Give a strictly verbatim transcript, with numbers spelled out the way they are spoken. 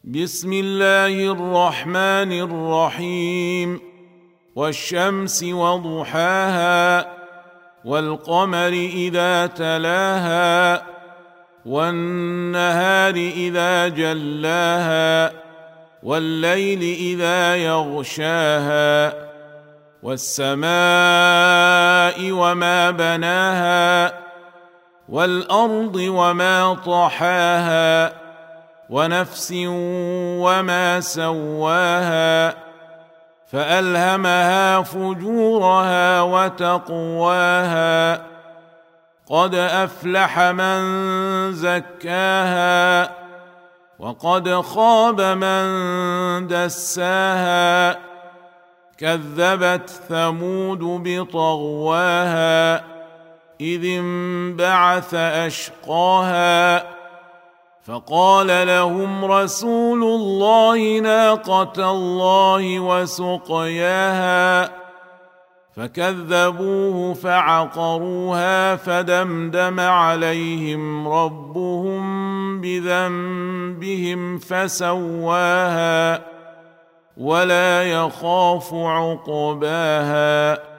بسم الله الرحمن الرحيم. والشمس وضحاها والقمر إذا تلاها والنهار إذا جلاها والليل إذا يغشاها والسماء وما بناها والأرض وما طحاها ونفس وما سواها فألهمها فجورها وتقواها قد أفلح من زكاها وقد خاب من دساها كذبت ثمود بطغواها إذ انبعث أشقاها فقال لهم رسول الله ناقة الله وسقياها فكذبوه فعقروها فدمدم عليهم ربهم بذنبهم فسواها ولا يخاف عقباها.